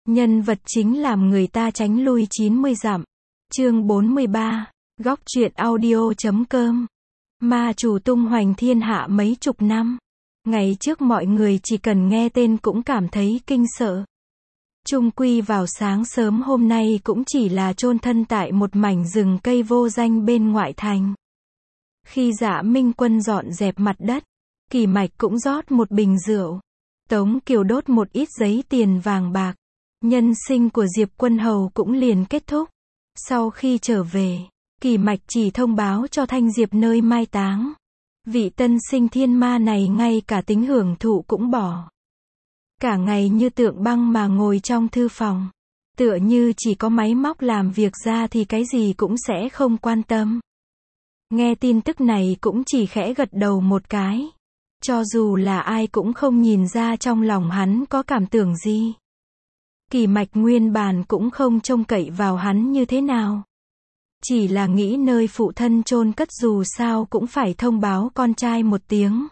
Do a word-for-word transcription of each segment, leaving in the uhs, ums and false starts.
Nhân vật chính làm người ta tránh lui chín mươi dặm. Chương bốn mươi ba, góc truyện audio.com. Ma chủ tung hoành thiên hạ mấy chục năm. Ngày trước mọi người chỉ cần nghe tên cũng cảm thấy kinh sợ. Chung quy vào sáng sớm hôm nay cũng chỉ là chôn thân tại một mảnh rừng cây vô danh bên ngoại thành. Khi Dạ Minh Quân dọn dẹp mặt đất, Kỳ Mạch cũng rót một bình rượu. Tống Kiều đốt một ít giấy tiền vàng bạc. Nhân sinh của Diệp Quân Hầu cũng liền kết thúc. Sau khi trở về, Kỳ Mạch chỉ thông báo cho Thanh Diệp nơi mai táng. Vị tân sinh thiên ma này ngay cả tính hưởng thụ cũng bỏ. Cả ngày như tượng băng mà ngồi trong thư phòng. Tựa như chỉ có máy móc làm việc ra thì cái gì cũng sẽ không quan tâm. Nghe tin tức này cũng chỉ khẽ gật đầu một cái. Cho dù là ai cũng không nhìn ra trong lòng hắn có cảm tưởng gì. Kỳ Mạch nguyên bản cũng không trông cậy vào hắn như thế nào. Chỉ là nghĩ nơi phụ thân chôn cất dù sao cũng phải thông báo con trai một tiếng.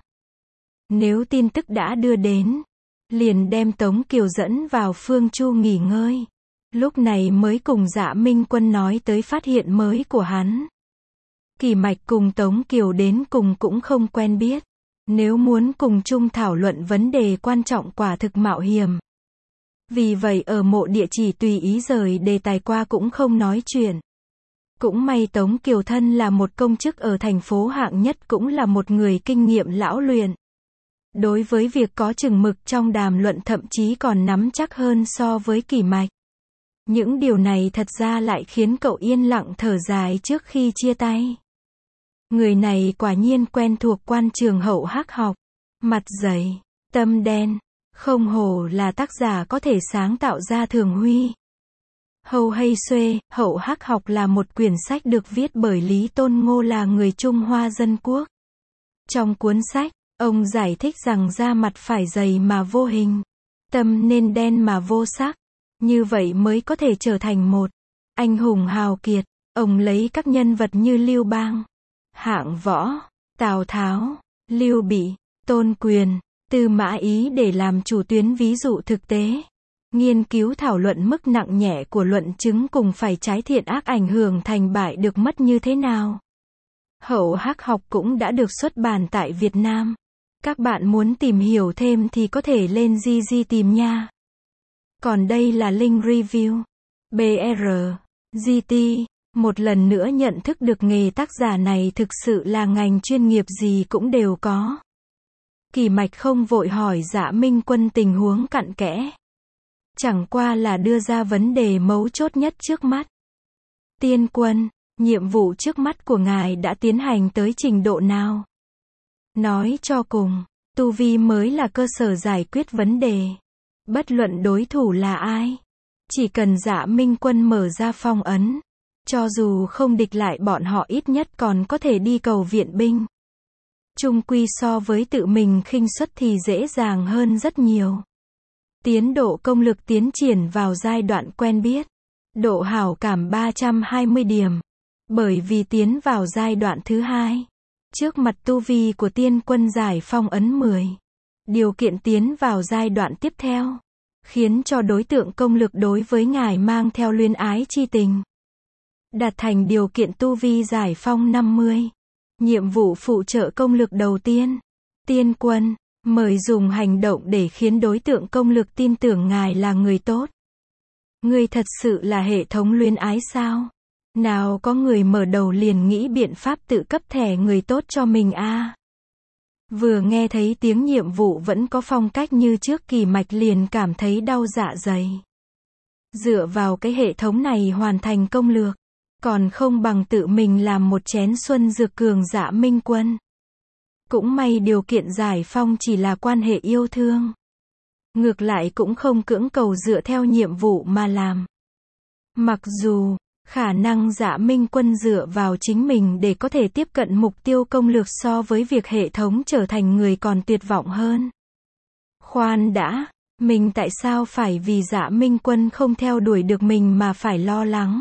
Nếu tin tức đã đưa đến, liền đem Tống Kiều dẫn vào Phương Chu nghỉ ngơi. Lúc này mới cùng Dạ Minh Quân nói tới phát hiện mới của hắn. Kỳ Mạch cùng Tống Kiều đến cùng cũng không quen biết. Nếu muốn cùng chung thảo luận vấn đề quan trọng quả thực mạo hiểm. Vì vậy ở mộ địa chỉ tùy ý rời đề tài qua cũng không nói chuyện. Cũng may Tống Kiều thân là một công chức ở thành phố hạng nhất cũng là một người kinh nghiệm lão luyện. Đối với việc có chừng mực trong đàm luận thậm chí còn nắm chắc hơn so với Kỳ Mạch. Những điều này thật ra lại khiến cậu yên lặng thở dài trước khi chia tay. Người này quả nhiên quen thuộc quan trường Hậu Hắc học. Mặt dày, tâm đen, không hổ là tác giả có thể sáng tạo ra Thường Huy. Hầu hay xuê, Hậu Hắc học là một quyển sách được viết bởi Lý Tôn Ngô là người Trung Hoa Dân Quốc. Trong cuốn sách, ông giải thích rằng da mặt phải dày mà vô hình, tâm nên đen mà vô sắc. Như vậy mới có thể trở thành một anh hùng hào kiệt. Ông lấy các nhân vật như Lưu Bang, Hạng Võ, Tào Tháo, Lưu Bị, Tôn Quyền, Tư Mã Ý để làm chủ tuyến ví dụ thực tế. Nghiên cứu thảo luận mức nặng nhẹ của luận chứng cùng phải trái thiện ác ảnh hưởng thành bại được mất như thế nào. Hậu Hắc học cũng đã được xuất bản tại Việt Nam. Các bạn muốn tìm hiểu thêm thì có thể lên gi gi tìm nha. Còn đây là link review. bê rờ, giê tê, một lần nữa nhận thức được nghề tác giả này thực sự là ngành chuyên nghiệp gì cũng đều có. Kỳ Mạch không vội hỏi Dạ Minh Quân tình huống cặn kẽ. Chẳng qua là đưa ra vấn đề mấu chốt nhất trước mắt. Tiên Quân, nhiệm vụ trước mắt của ngài đã tiến hành tới trình độ nào? Nói cho cùng, tu vi mới là cơ sở giải quyết vấn đề. Bất luận đối thủ là ai, chỉ cần Dạ Minh Quân mở ra phong ấn, cho dù không địch lại bọn họ ít nhất còn có thể đi cầu viện binh. Chung quy so với tự mình khinh suất thì dễ dàng hơn rất nhiều. Tiến độ công lực tiến triển vào giai đoạn quen biết. Độ hảo cảm ba trăm hai mươi điểm. Bởi vì tiến vào giai đoạn thứ hai. Trước mặt tu vi của Tiên Quân giải phong ấn mười. Điều kiện tiến vào giai đoạn tiếp theo. Khiến cho đối tượng công lực đối với ngài mang theo luyến ái chi tình. Đạt thành điều kiện tu vi giải phong năm mươi. Nhiệm vụ phụ trợ công lực đầu tiên. Tiên Quân, mời dùng hành động để khiến đối tượng công lực tin tưởng ngài là người tốt. Người thật sự là hệ thống luyến ái sao? Nào có người mở đầu liền nghĩ biện pháp tự cấp thẻ người tốt cho mình a. À? Vừa nghe thấy tiếng nhiệm vụ vẫn có phong cách như trước Kỳ Mạch liền cảm thấy đau dạ dày. Dựa vào cái hệ thống này hoàn thành công lược, còn không bằng tự mình làm một chén xuân dược cường Dạ Minh Quân. Cũng may điều kiện giải phong chỉ là quan hệ yêu thương. Ngược lại cũng không cưỡng cầu dựa theo nhiệm vụ mà làm. Mặc dù, khả năng Dạ Minh Quân dựa vào chính mình để có thể tiếp cận mục tiêu công lược so với việc hệ thống trở thành người còn tuyệt vọng hơn. Khoan đã, mình tại sao phải vì Dạ Minh Quân không theo đuổi được mình mà phải lo lắng?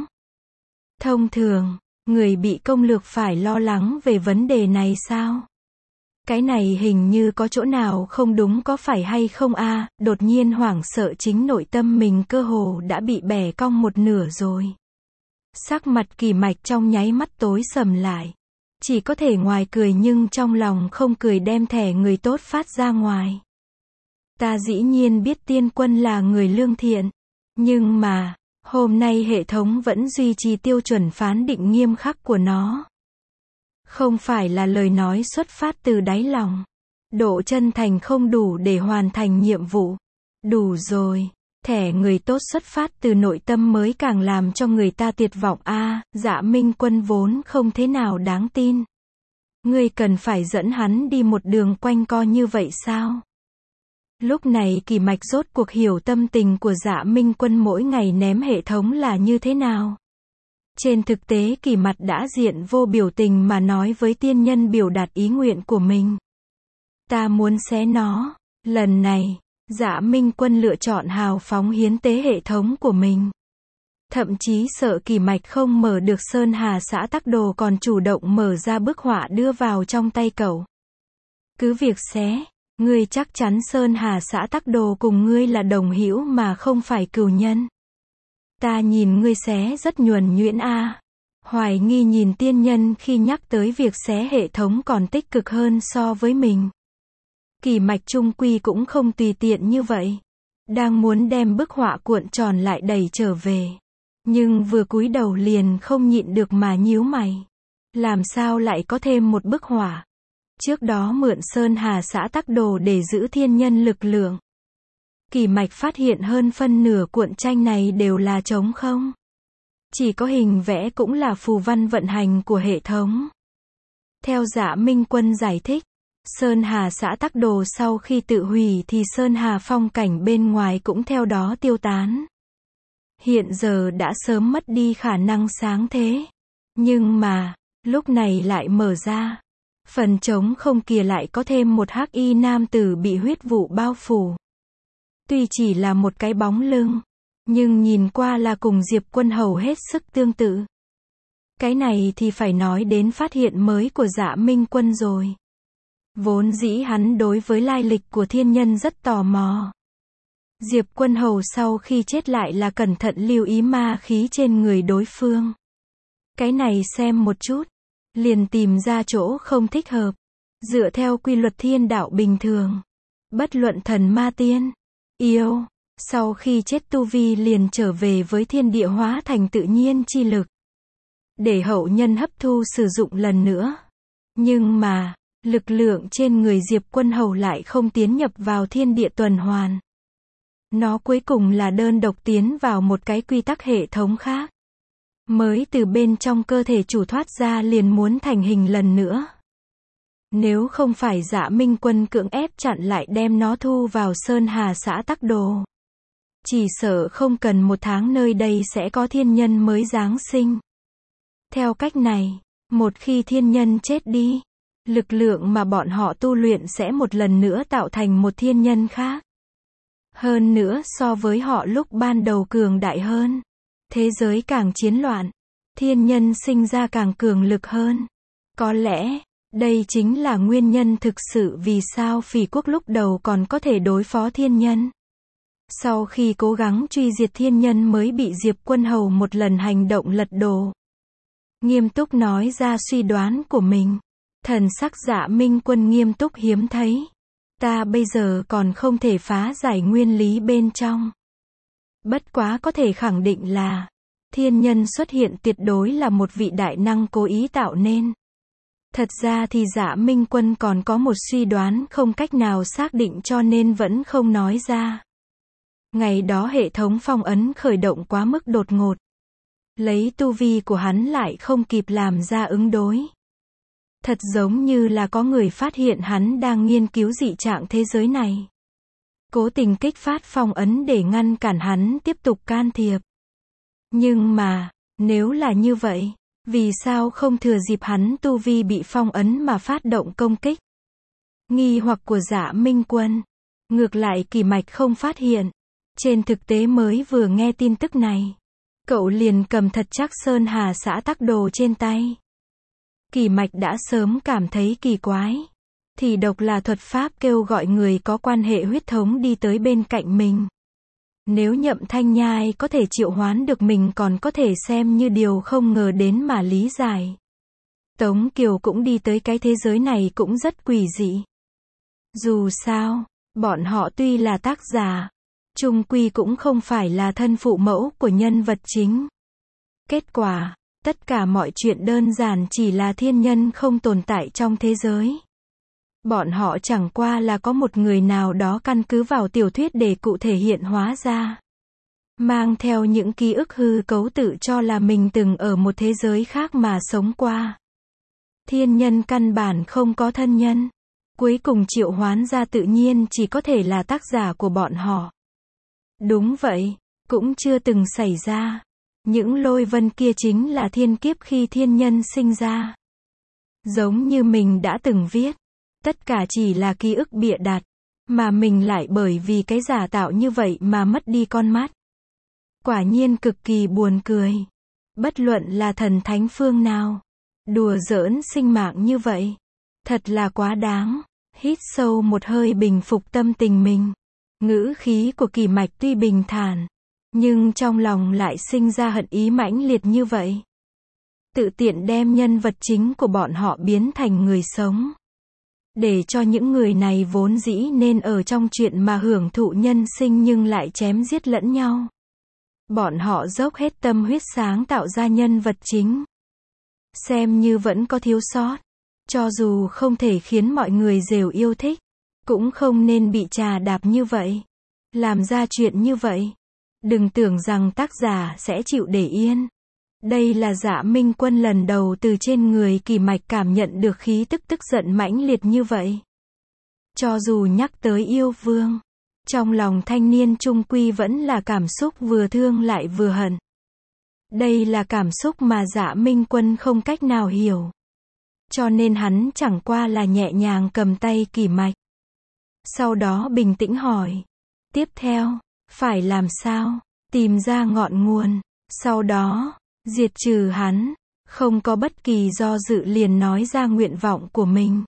Thông thường, người bị công lược phải lo lắng về vấn đề này sao? Cái này hình như có chỗ nào không đúng có phải hay không a? Đột nhiên hoảng sợ chính nội tâm mình cơ hồ đã bị bẻ cong một nửa rồi. Sắc mặt Kỳ Mạch trong nháy mắt tối sầm lại. Chỉ có thể ngoài cười nhưng trong lòng không cười, đem thẻ người tốt phát ra ngoài. Ta dĩ nhiên biết Tiên Quân là người lương thiện. Nhưng mà, hôm nay hệ thống vẫn duy trì tiêu chuẩn phán định nghiêm khắc của nó. Không phải là lời nói xuất phát từ đáy lòng. Độ chân thành không đủ để hoàn thành nhiệm vụ. Đủ rồi. Thẻ người tốt xuất phát từ nội tâm mới càng làm cho người ta tuyệt vọng a. À, Dạ Minh Quân vốn không thế nào đáng tin. Ngươi cần phải dẫn hắn đi một đường quanh co như vậy sao? Lúc này Kỳ Mạch rốt cuộc hiểu tâm tình của Dạ Minh Quân mỗi ngày ném hệ thống là như thế nào. Trên thực tế Kỳ Mặt đã diện vô biểu tình mà nói với tiên nhân biểu đạt ý nguyện của mình. Ta muốn xé nó. Lần này, Dạ Minh Quân lựa chọn hào phóng hiến tế hệ thống của mình. Thậm chí sợ Kỳ Mạch không mở được Sơn Hà xã tắc đồ còn chủ động mở ra bức họa đưa vào trong tay cậu. Cứ việc xé, ngươi chắc chắn Sơn Hà xã tắc đồ cùng ngươi là đồng hữu mà không phải cừu nhân. Ta nhìn ngươi xé rất nhuần nhuyễn a. À. Hoài nghi nhìn tiên nhân khi nhắc tới việc xé hệ thống còn tích cực hơn so với mình. Kỳ Mạch trung quy cũng không tùy tiện như vậy. Đang muốn đem bức họa cuộn tròn lại đẩy trở về. Nhưng vừa cúi đầu liền không nhịn được mà nhíu mày. Làm sao lại có thêm một bức họa? Trước đó mượn Sơn Hà xã tắc đồ để giữ thiên nhân lực lượng. Kỳ Mạch phát hiện hơn phân nửa cuộn tranh này đều là trống không. Chỉ có hình vẽ cũng là phù văn vận hành của hệ thống. Theo Dạ Minh Quân giải thích, Sơn Hà xã tắc đồ sau khi tự hủy thì Sơn Hà phong cảnh bên ngoài cũng theo đó tiêu tán. Hiện giờ đã sớm mất đi khả năng sáng thế. Nhưng mà, lúc này lại mở ra. Phần trống không kia lại có thêm một hắc y nam tử bị huyết vụ bao phủ. Tuy chỉ là một cái bóng lưng, nhưng nhìn qua là cùng Diệp Quân hầu hết sức tương tự. Cái này thì phải nói đến phát hiện mới của Dạ Minh Quân rồi. Vốn dĩ hắn đối với lai lịch của thiên nhân rất tò mò. Diệp Quân hầu sau khi chết lại là cẩn thận lưu ý ma khí trên người đối phương. Cái này xem một chút, liền tìm ra chỗ không thích hợp. Dựa theo quy luật thiên đạo bình thường, bất luận thần ma tiên, yêu, sau khi chết tu vi liền trở về với thiên địa hóa thành tự nhiên chi lực. Để hậu nhân hấp thu sử dụng lần nữa. Nhưng mà, lực lượng trên người Diệp Quân hầu lại không tiến nhập vào thiên địa tuần hoàn. Nó cuối cùng là đơn độc tiến vào một cái quy tắc hệ thống khác. Mới từ bên trong cơ thể chủ thoát ra liền muốn thành hình lần nữa. Nếu không phải Dạ Minh Quân cưỡng ép chặn lại đem nó thu vào Sơn Hà xã tắc đồ. Chỉ sợ không cần một tháng nơi đây sẽ có thiên nhân mới giáng sinh. Theo cách này, một khi thiên nhân chết đi, lực lượng mà bọn họ tu luyện sẽ một lần nữa tạo thành một thiên nhân khác. Hơn nữa so với họ lúc ban đầu cường đại hơn. Thế giới càng chiến loạn, thiên nhân sinh ra càng cường lực hơn. Có lẽ, đây chính là nguyên nhân thực sự vì sao Phỉ quốc lúc đầu còn có thể đối phó thiên nhân. Sau khi cố gắng truy diệt thiên nhân mới bị Diệp Quân hầu một lần hành động lật đổ. Nghiêm túc nói ra suy đoán của mình. Thần sắc Dạ Minh Quân nghiêm túc hiếm thấy. Ta bây giờ còn không thể phá giải nguyên lý bên trong. Bất quá có thể khẳng định là, thiên nhân xuất hiện tuyệt đối là một vị đại năng cố ý tạo nên. Thật ra thì Dạ Minh Quân còn có một suy đoán không cách nào xác định cho nên vẫn không nói ra. Ngày đó hệ thống phong ấn khởi động quá mức đột ngột. Lấy tu vi của hắn lại không kịp làm ra ứng đối. Thật giống như là có người phát hiện hắn đang nghiên cứu dị trạng thế giới này. Cố tình kích phát phong ấn để ngăn cản hắn tiếp tục can thiệp. Nhưng mà, nếu là như vậy, vì sao không thừa dịp hắn tu vi bị phong ấn mà phát động công kích? Nghi hoặc của Dạ Minh Quân. Ngược lại Kỳ Mạch không phát hiện. Trên thực tế mới vừa nghe tin tức này, cậu liền cầm thật chắc Sơn Hà xã tắc đồ trên tay. Kỳ Mạch đã sớm cảm thấy kỳ quái. thì độc là thuật pháp kêu gọi người có quan hệ huyết thống đi tới bên cạnh mình. Nếu Nhậm Thanh Nhai có thể triệu hoán được mình còn có thể xem như điều không ngờ đến mà lý giải. Tống Kiều cũng đi tới cái thế giới này cũng rất quỷ dị. Dù sao, bọn họ tuy là tác giả, chung quy cũng không phải là thân phụ mẫu của nhân vật chính. Kết quả, tất cả mọi chuyện đơn giản chỉ là thiên nhân không tồn tại trong thế giới. Bọn họ chẳng qua là có một người nào đó căn cứ vào tiểu thuyết để cụ thể hiện hóa ra. Mang theo những ký ức hư cấu tự cho là mình từng ở một thế giới khác mà sống qua. Thiên nhân căn bản không có thân nhân. Cuối cùng triệu hoán ra tự nhiên chỉ có thể là tác giả của bọn họ. Đúng vậy, cũng chưa từng xảy ra. Những lôi vân kia chính là thiên kiếp khi thiên nhân sinh ra. Giống như mình đã từng viết. Tất cả chỉ là ký ức bịa đặt. Mà mình lại bởi vì cái giả tạo như vậy mà mất đi con mắt. Quả nhiên cực kỳ buồn cười. Bất luận là thần thánh phương nào. Đùa giỡn sinh mạng như vậy. Thật là quá đáng. Hít sâu một hơi bình phục tâm tình mình. Ngữ khí của Kỳ Mạch tuy bình thản. Nhưng trong lòng lại sinh ra hận ý mãnh liệt như vậy. Tự tiện đem nhân vật chính của bọn họ biến thành người sống. Để cho những người này vốn dĩ nên ở trong chuyện mà hưởng thụ nhân sinh nhưng lại chém giết lẫn nhau. Bọn họ dốc hết tâm huyết sáng tạo ra nhân vật chính. Xem như vẫn có thiếu sót. Cho dù không thể khiến mọi người đều yêu thích. Cũng không nên bị trà đạp như vậy. Làm ra chuyện như vậy. Đừng tưởng rằng tác giả sẽ chịu để yên. Đây là Dạ Minh Quân lần đầu từ trên người Kỳ Mạch cảm nhận được khí tức tức giận mãnh liệt như vậy. Cho dù nhắc tới yêu vương, trong lòng thanh niên trung quy vẫn là cảm xúc vừa thương lại vừa hận. Đây là cảm xúc mà Dạ Minh Quân không cách nào hiểu. Cho nên hắn chẳng qua là nhẹ nhàng cầm tay Kỳ Mạch. Sau đó bình tĩnh hỏi. Tiếp theo, phải làm sao? Tìm ra ngọn nguồn. Sau đó, diệt trừ hắn. Không có bất kỳ do dự liền nói ra nguyện vọng của mình.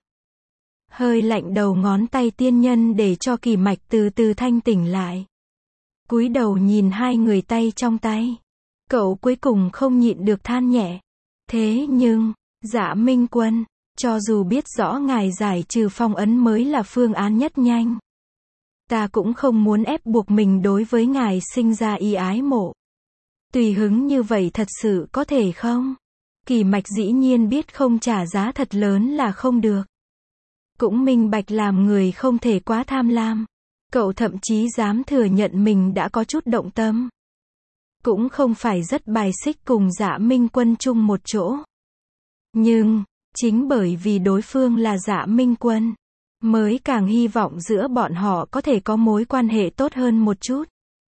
Hơi lạnh đầu ngón tay tiên nhân để cho Kỳ Mạch từ từ thanh tỉnh lại. Cúi đầu nhìn hai người tay trong tay. Cậu cuối cùng không nhịn được than nhẹ. Thế nhưng, Dạ Minh Quân, cho dù biết rõ ngài giải trừ phong ấn mới là phương án nhất nhanh. Ta cũng không muốn ép buộc mình đối với ngài sinh ra ý ái mộ. Tùy hứng như vậy thật sự có thể không? Kỳ Mạch dĩ nhiên biết không trả giá thật lớn là không được. Cũng minh bạch làm người không thể quá tham lam. Cậu thậm chí dám thừa nhận mình đã có chút động tâm. Cũng không phải rất bài xích cùng Dạ Minh Quân chung một chỗ. Nhưng, chính bởi vì đối phương là Dạ Minh Quân, mới càng hy vọng giữa bọn họ có thể có mối quan hệ tốt hơn một chút.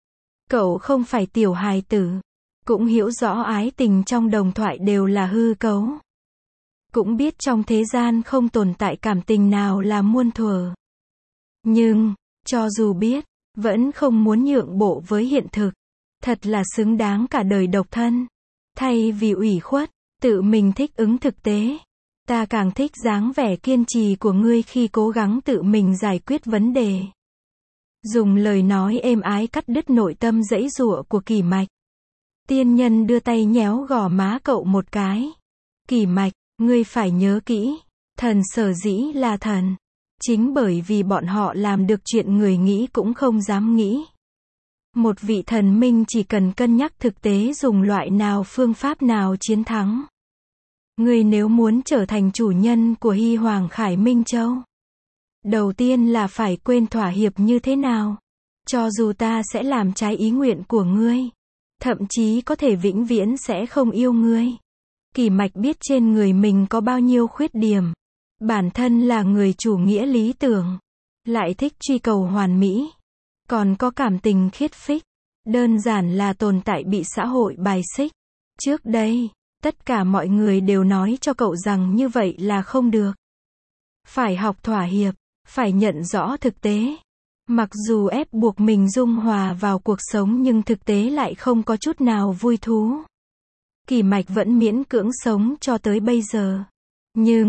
Cậu không phải tiểu hài tử, cũng hiểu rõ ái tình trong đồng thoại đều là hư cấu. Cũng biết trong thế gian không tồn tại cảm tình nào là muôn thuở. Nhưng, cho dù biết, vẫn không muốn nhượng bộ với hiện thực. Thật là xứng đáng cả đời độc thân. Thay vì ủy khuất, tự mình thích ứng thực tế. Ta càng thích dáng vẻ kiên trì của ngươi khi cố gắng tự mình giải quyết vấn đề. Dùng lời nói êm ái cắt đứt nội tâm giãy giụa của Kỳ Mạch. Tiên nhân đưa tay nhéo gò má cậu một cái. Kỳ Mạch, ngươi phải nhớ kỹ. Thần sở dĩ là thần. Chính bởi vì bọn họ làm được chuyện người nghĩ cũng không dám nghĩ. Một vị thần minh chỉ cần cân nhắc thực tế dùng loại nào phương pháp nào chiến thắng. Ngươi nếu muốn trở thành chủ nhân của Hy Hoàng Khải Minh Châu. Đầu tiên là phải quên thỏa hiệp như thế nào. Cho dù ta sẽ làm trái ý nguyện của ngươi. Thậm chí có thể vĩnh viễn sẽ không yêu ngươi. Kỳ Mạch biết trên người mình có bao nhiêu khuyết điểm. Bản thân là người chủ nghĩa lý tưởng. Lại thích truy cầu hoàn mỹ. Còn có cảm tình khiết phích. Đơn giản là tồn tại bị xã hội bài xích. Trước đây, tất cả mọi người đều nói cho cậu rằng như vậy là không được. Phải học thỏa hiệp, phải nhận rõ thực tế. Mặc dù ép buộc mình dung hòa vào cuộc sống nhưng thực tế lại không có chút nào vui thú. Kỳ Mạch vẫn miễn cưỡng sống cho tới bây giờ. Nhưng,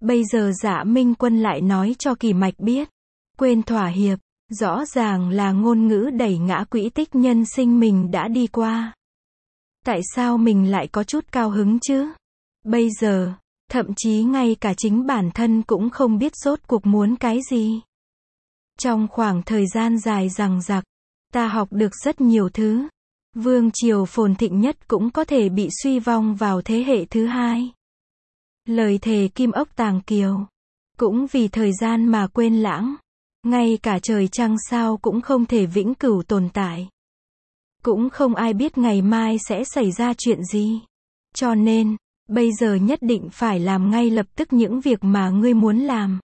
Bây giờ Dạ Minh Quân lại nói cho Kỳ Mạch biết. Quên thỏa hiệp, rõ ràng là ngôn ngữ đẩy ngã quỹ tích nhân sinh mình đã đi qua. Tại sao mình lại có chút cao hứng chứ? Bây giờ, thậm chí ngay cả chính bản thân cũng không biết rốt cuộc muốn cái gì. Trong khoảng thời gian dài dằng dặc, ta học được rất nhiều thứ. Vương triều phồn thịnh nhất cũng có thể bị suy vong vào thế hệ thứ hai. Lời thề Kim Ốc Tàng Kiều. Cũng vì thời gian mà quên lãng. Ngay cả trời trăng sao cũng không thể vĩnh cửu tồn tại. Cũng không ai biết ngày mai sẽ xảy ra chuyện gì. Cho nên, bây giờ nhất định phải làm ngay lập tức những việc mà ngươi muốn làm.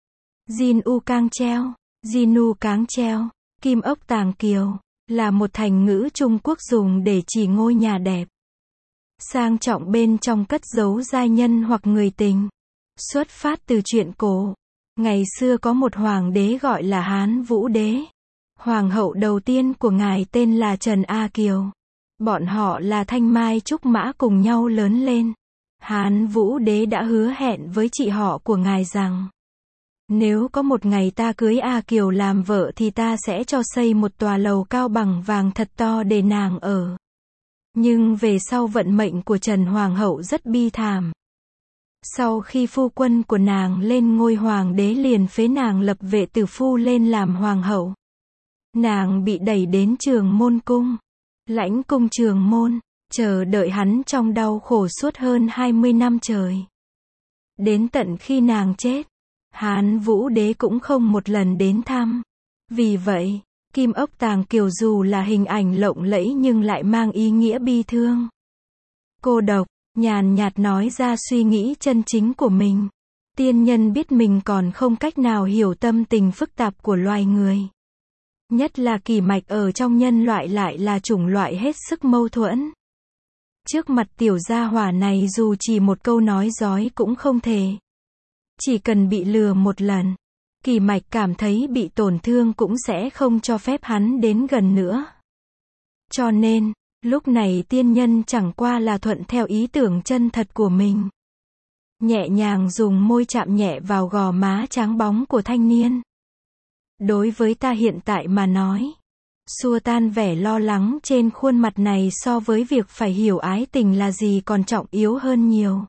Jin U Cang Treo, Jinu Cáng Treo, Kim Ốc Tàng Kiều, là một thành ngữ Trung Quốc dùng để chỉ ngôi nhà đẹp. Sang trọng bên trong cất giấu giai nhân hoặc người tình. Xuất phát từ truyện cổ. Ngày xưa có một hoàng đế gọi là Hán Vũ Đế. Hoàng hậu đầu tiên của ngài tên là Trần A Kiều. Bọn họ là thanh mai trúc mã cùng nhau lớn lên. Hán Vũ Đế đã hứa hẹn với chị họ của ngài rằng, nếu có một ngày ta cưới A Kiều làm vợ thì ta sẽ cho xây một tòa lầu cao bằng vàng thật to để nàng ở. Nhưng về sau vận mệnh của Trần Hoàng hậu rất bi thảm. Sau khi phu quân của nàng lên ngôi hoàng đế liền phế nàng lập vệ tử phu lên làm hoàng hậu. Nàng bị đẩy đến Trường Môn Cung, lãnh cung Trường Môn, chờ đợi hắn trong đau khổ suốt hơn hai mươi năm trời. Đến tận khi nàng chết, Hán Vũ Đế cũng không một lần đến thăm. Vì vậy, Kim Ốc Tàng Kiều dù là hình ảnh lộng lẫy nhưng lại mang ý nghĩa bi thương. Cô độc, nhàn nhạt nói ra suy nghĩ chân chính của mình. Tiên nhân biết mình còn không cách nào hiểu tâm tình phức tạp của loài người. Nhất là Kỳ Mạch ở trong nhân loại lại là chủng loại hết sức mâu thuẫn. Trước mặt tiểu gia hỏa này dù chỉ một câu nói dối cũng không thể. Chỉ cần bị lừa một lần, Kỳ Mạch cảm thấy bị tổn thương cũng sẽ không cho phép hắn đến gần nữa. Cho nên, lúc này tiên nhân chẳng qua là thuận theo ý tưởng chân thật của mình. Nhẹ nhàng dùng môi chạm nhẹ vào gò má trắng bóng của thanh niên. Đối với ta hiện tại mà nói, xua tan vẻ lo lắng trên khuôn mặt này so với việc phải hiểu ái tình là gì còn trọng yếu hơn nhiều.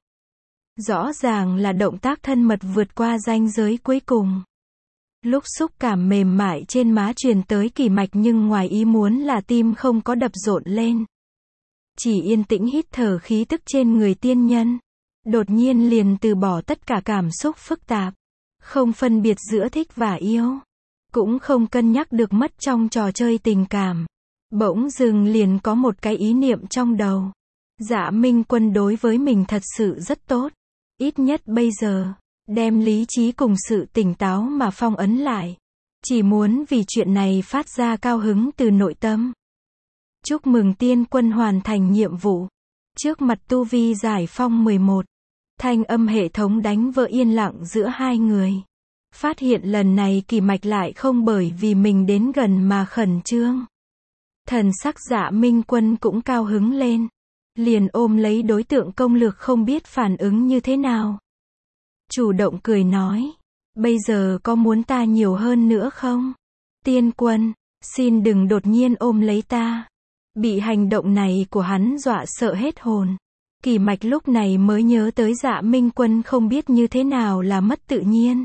Rõ ràng là động tác thân mật vượt qua ranh giới cuối cùng. Lúc xúc cảm mềm mại trên má truyền tới Kỳ Mạch nhưng ngoài ý muốn là tim không có đập rộn lên. Chỉ yên tĩnh hít thở khí tức trên người tiên nhân. Đột nhiên liền từ bỏ tất cả cảm xúc phức tạp. Không phân biệt giữa thích và yêu. Cũng không cân nhắc được mất trong trò chơi tình cảm. Bỗng dưng liền có một cái ý niệm trong đầu. Dạ Minh Quân đối với mình thật sự rất tốt. Ít nhất bây giờ, đem lý trí cùng sự tỉnh táo mà phong ấn lại. Chỉ muốn vì chuyện này phát ra cao hứng từ nội tâm. Chúc mừng tiên quân hoàn thành nhiệm vụ. Trước mặt tu vi giải phong mười một. Thanh âm hệ thống đánh vỡ yên lặng giữa hai người. Phát hiện lần này Kỳ Mạch lại không bởi vì mình đến gần mà khẩn trương. Thần sắc Dạ Minh Quân cũng cao hứng lên. Liền ôm lấy đối tượng công lược không biết phản ứng như thế nào. Chủ động cười nói. Bây giờ có muốn ta nhiều hơn nữa không? Tiên quân, xin đừng đột nhiên ôm lấy ta. Bị hành động này của hắn dọa sợ hết hồn. Kỳ Mạch lúc này mới nhớ tới Dạ Minh Quân không biết như thế nào là mất tự nhiên.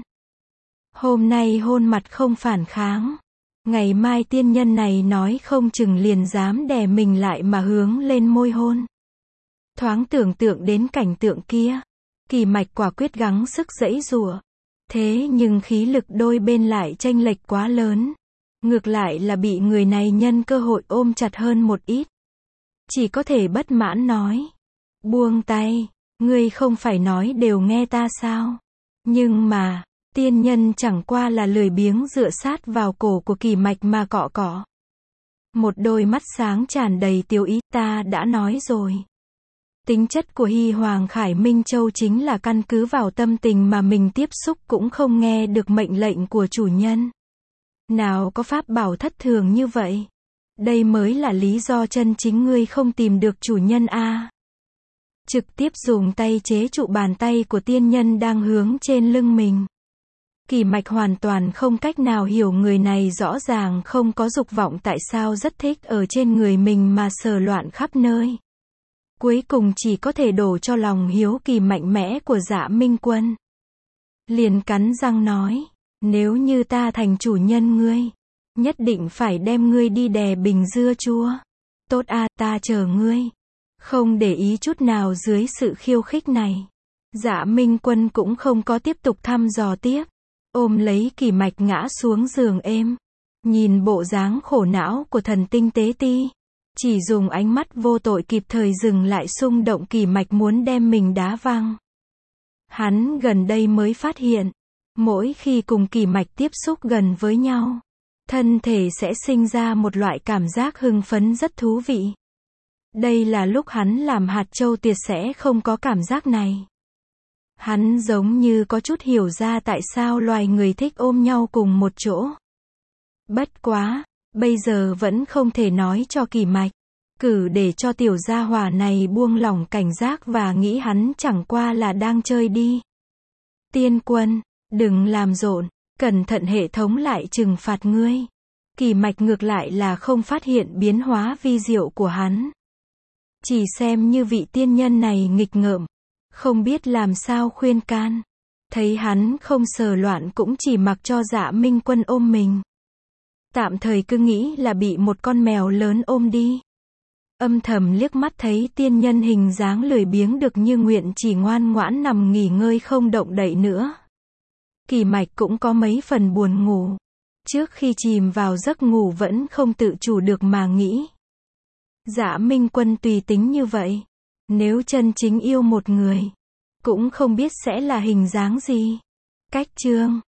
Hôm nay hôn mặt không phản kháng. Ngày mai tiên nhân này nói không chừng liền dám đè mình lại mà hướng lên môi hôn. Thoáng tưởng tượng đến cảnh tượng kia. Kỳ Mạch quả quyết gắng sức giãy giụa. Thế nhưng khí lực đôi bên lại chênh lệch quá lớn. Ngược lại là bị người này nhân cơ hội ôm chặt hơn một ít. Chỉ có thể bất mãn nói. Buông tay, ngươi không phải nói đều nghe ta sao? Nhưng mà, tiên nhân chẳng qua là lười biếng dựa sát vào cổ của Kỳ Mạch mà cọ cọ. Một đôi mắt sáng tràn đầy tiêu ý, ta đã nói rồi. Tính chất của Hy Hoàng Khải Minh Châu chính là căn cứ vào tâm tình mà mình tiếp xúc cũng không nghe được mệnh lệnh của chủ nhân. Nào có pháp bảo thất thường như vậy. Đây mới là lý do chân chính ngươi không tìm được chủ nhân a. trực tiếp dùng tay chế trụ bàn tay của tiên nhân đang hướng trên lưng mình. Kỳ Mạch hoàn toàn không cách nào hiểu người này rõ ràng không có dục vọng tại sao rất thích ở trên người mình mà sờ loạn khắp nơi. Cuối cùng chỉ có thể đổ cho lòng hiếu kỳ mạnh mẽ của Dạ Minh Quân. Liền cắn răng nói, nếu như ta thành chủ nhân ngươi, nhất định phải đem ngươi đi đè bình dưa chua. Tốt a, ta chờ ngươi. Không để ý chút nào dưới sự khiêu khích này. Dạ Minh Quân cũng không có tiếp tục thăm dò tiếp. Ôm lấy Kỳ Mạch ngã xuống giường êm. Nhìn bộ dáng khổ não của thần tinh tế ti. Chỉ dùng ánh mắt vô tội kịp thời dừng lại xung động Kỳ Mạch muốn đem mình đá văng. Hắn gần đây mới phát hiện, mỗi khi cùng Kỳ Mạch tiếp xúc gần với nhau, thân thể sẽ sinh ra một loại cảm giác hưng phấn rất thú vị. Đây là lúc hắn làm hạt châu tiệt sẽ không có cảm giác này. Hắn giống như có chút hiểu ra tại sao loài người thích ôm nhau cùng một chỗ. Bất quá, bây giờ vẫn không thể nói cho Kỳ Mạch. Cử để cho tiểu gia hỏa này buông lỏng cảnh giác và nghĩ hắn chẳng qua là đang chơi đi. Tiên Quân, đừng làm rộn, cẩn thận hệ thống lại trừng phạt ngươi. Kỳ Mạch ngược lại là không phát hiện biến hóa vi diệu của hắn. Chỉ xem như vị tiên nhân này nghịch ngợm, không biết làm sao khuyên can. Thấy hắn không sờ loạn cũng chỉ mặc cho Dạ Minh Quân ôm mình. Tạm thời cứ nghĩ là bị một con mèo lớn ôm đi. Âm thầm liếc mắt thấy tiên nhân hình dáng lười biếng được như nguyện chỉ ngoan ngoãn nằm nghỉ ngơi không động đậy nữa. Kỳ Mạch cũng có mấy phần buồn ngủ. Trước khi chìm vào giấc ngủ vẫn không tự chủ được mà nghĩ. Dạ Minh Quân tùy tính như vậy. Nếu chân chính yêu một người, cũng không biết sẽ là hình dáng gì. Cách chương